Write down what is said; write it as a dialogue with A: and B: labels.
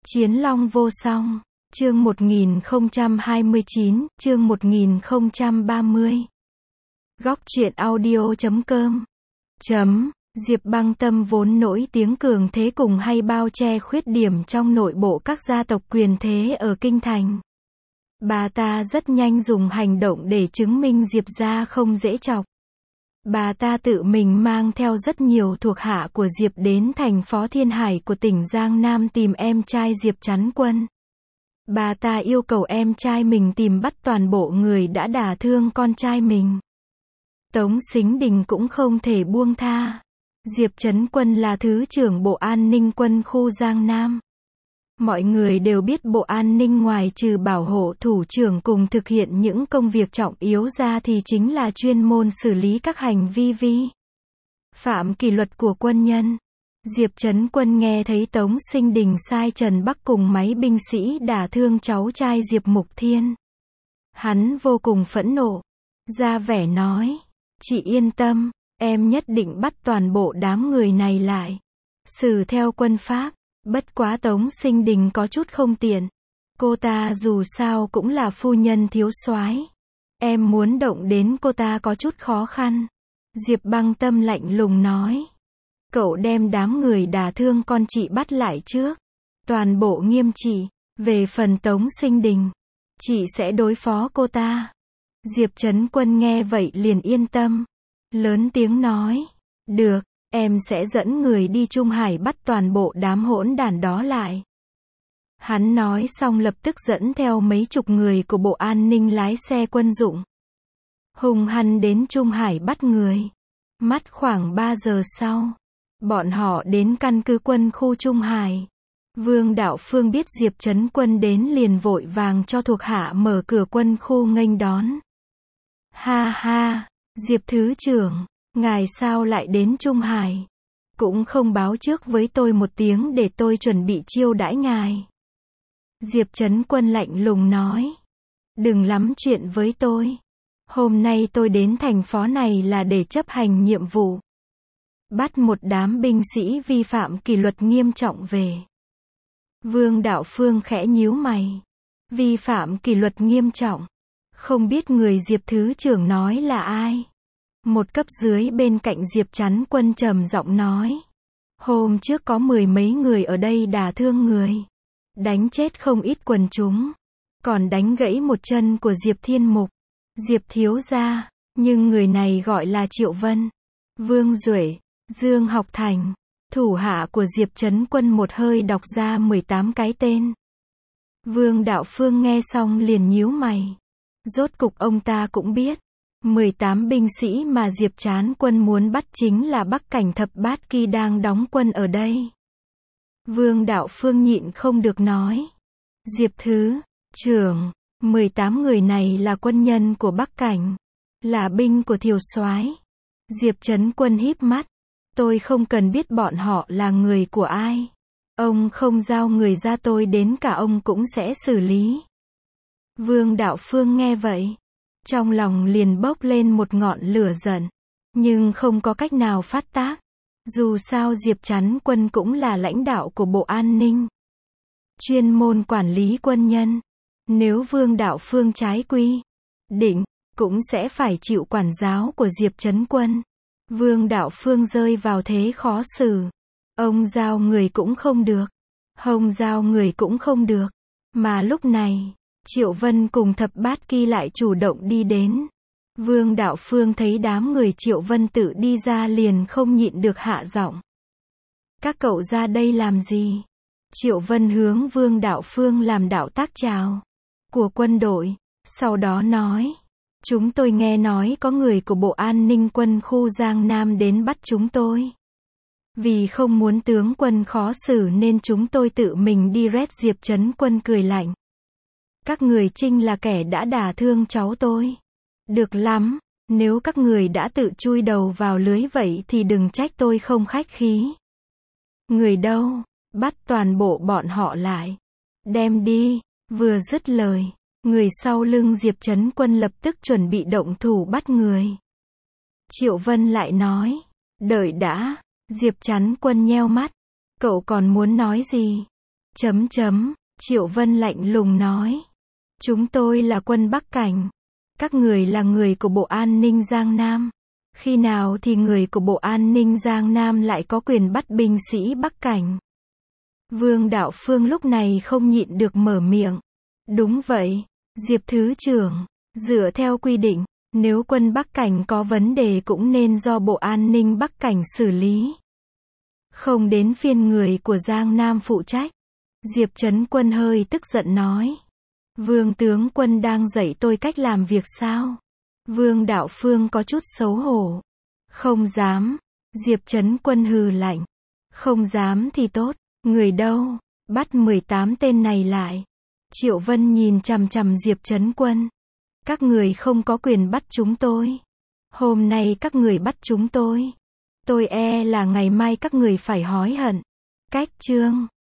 A: Chiến long vô song. Chương 1029, chương 1030. Góc truyện audio.com. Diệp Băng Tâm vốn nổi tiếng cường thế cùng hay bao che khuyết điểm trong nội bộ các gia tộc quyền thế ở Kinh Thành. Bà ta rất nhanh dùng hành động để chứng minh Diệp gia không dễ chọc. Bà ta tự mình mang theo rất nhiều thuộc hạ của Diệp đến thành Phó Thiên Hải của tỉnh Giang Nam tìm em trai Diệp Chắn Quân. Bà ta yêu cầu em trai mình tìm bắt toàn bộ người đã đả thương con trai mình. Tống Sính Đình cũng không thể buông tha. Diệp Chấn Quân là Thứ trưởng Bộ An ninh Quân khu Giang Nam. Mọi người đều biết Bộ An ninh ngoài trừ bảo hộ thủ trưởng cùng thực hiện những công việc trọng yếu ra thì chính là chuyên môn xử lý các hành vi vi phạm kỷ luật của quân nhân. Diệp Chấn Quân nghe thấy Tống Sinh Đình sai Trần Bắc cùng mấy binh sĩ đả thương cháu trai Diệp Mục Thiên. Hắn vô cùng phẫn nộ, ra vẻ nói, chị yên tâm, em nhất định bắt toàn bộ đám người này lại, xử theo quân pháp. Bất quá Tống Sinh Đình có chút không tiện. Cô ta dù sao cũng là phu nhân thiếu soái. Em muốn động đến cô ta có chút khó khăn. Diệp Băng Tâm lạnh lùng nói. Cậu đem đám người đả thương con chị bắt lại trước. Toàn bộ nghiêm trị. Về phần Tống Sinh Đình, chị sẽ đối phó cô ta. Diệp Chấn Quân nghe vậy liền yên tâm. Lớn tiếng nói. Được. Em sẽ dẫn người đi Trung Hải bắt toàn bộ đám hỗn đản đó lại. Hắn nói xong lập tức dẫn theo mấy chục người của Bộ An ninh lái xe quân dụng. Hùng hăng đến Trung Hải bắt người. Mắt khoảng 3 giờ sau, bọn họ đến căn cứ quân khu Trung Hải. Vương Đạo Phương biết Diệp Chấn Quân đến liền vội vàng cho thuộc hạ mở cửa quân khu nghênh đón. Ha ha, Diệp Thứ trưởng. Ngài sao lại đến Trung Hải? Cũng không báo trước với tôi một tiếng để tôi chuẩn bị chiêu đãi ngài. Diệp Chấn Quân lạnh lùng nói. Đừng lắm chuyện với tôi. Hôm nay tôi đến thành phố này là để chấp hành nhiệm vụ. Bắt một đám binh sĩ vi phạm kỷ luật nghiêm trọng về. Vương Đạo Phương khẽ nhíu mày. Vi phạm kỷ luật nghiêm trọng. Không biết người Diệp Thứ trưởng nói là ai? Một cấp dưới bên cạnh Diệp Chắn Quân trầm giọng nói. Hôm trước có 10 mấy người ở đây đả thương người. Đánh chết không ít quần chúng. Còn đánh gãy một chân của Diệp Thiên Mục. Diệp thiếu gia. Nhưng người này gọi là Triệu Vân, Vương Duệ, Dương Học Thành. Thủ hạ của Diệp Chấn Quân một hơi đọc ra 18 cái tên. Vương Đạo Phương nghe xong liền nhíu mày. Rốt cục ông ta cũng biết. 18 binh sĩ mà Diệp Chán Quân muốn bắt chính là Bắc Cảnh Thập Bát Kỳ đang đóng quân ở đây. Vương Đạo Phương nhịn không được nói. Diệp Thứ trưởng, 18 người này là quân nhân của Bắc Cảnh. Là binh của Thiều soái. Diệp Chấn Quân híp mắt. Tôi không cần biết bọn họ là người của ai. Ông không giao người ra tôi đến cả ông cũng sẽ xử lý. Vương Đạo Phương nghe vậy. Trong lòng liền bốc lên một ngọn lửa giận. Nhưng không có cách nào phát tác. Dù sao Diệp Chắn Quân cũng là lãnh đạo của Bộ An ninh. Chuyên môn quản lý quân nhân. Nếu Vương Đạo Phương trái quy định, cũng sẽ phải chịu quản giáo của Diệp Chấn Quân. Vương Đạo Phương rơi vào thế khó xử. Ông giao người cũng không được. Hồng giao người cũng không được. Mà lúc này, Triệu Vân cùng Thập Bát Kỳ lại chủ động đi đến. Vương Đạo Phương thấy đám người Triệu Vân tự đi ra liền không nhịn được hạ giọng. Các cậu ra đây làm gì? Triệu Vân hướng Vương Đạo Phương làm đạo tác chào của quân đội, sau đó nói. Chúng tôi nghe nói có người của Bộ An ninh quân khu Giang Nam đến bắt chúng tôi. Vì không muốn tướng quân khó xử nên chúng tôi tự mình đi rét. Diệp Chấn Quân cười lạnh. Các người chính là kẻ đã đả thương cháu tôi. Được lắm, nếu các người đã tự chui đầu vào lưới vậy thì đừng trách tôi không khách khí. Người đâu? Bắt toàn bộ bọn họ lại. Đem đi. Vừa dứt lời, người sau lưng Diệp Chấn Quân lập tức chuẩn bị động thủ bắt người. Triệu Vân lại nói. Đợi đã. Diệp Chấn Quân nheo mắt. Cậu còn muốn nói gì? Triệu Vân lạnh lùng nói. Chúng tôi là quân Bắc Cảnh. Các người là người của Bộ An ninh Giang Nam. Khi nào thì người của Bộ An ninh Giang Nam lại có quyền bắt binh sĩ Bắc Cảnh? Vương Đạo Phương lúc này không nhịn được mở miệng. Đúng vậy, Diệp Thứ trưởng. Dựa theo quy định, nếu quân Bắc Cảnh có vấn đề cũng nên do Bộ An ninh Bắc Cảnh xử lý. Không đến phiên người của Giang Nam phụ trách. Diệp Trấn Quân hơi tức giận nói. Vương tướng quân đang dạy tôi cách làm việc sao? Vương Đạo Phương có chút xấu hổ. Không dám. Diệp Trấn Quân hừ lạnh. Không dám thì tốt. Người đâu? Bắt 18 tên này lại. Triệu Vân nhìn chằm chằm Diệp Trấn Quân. Các người không có quyền bắt chúng tôi. Hôm nay các người bắt chúng tôi. Tôi e là ngày mai các người phải hối hận. Cách chương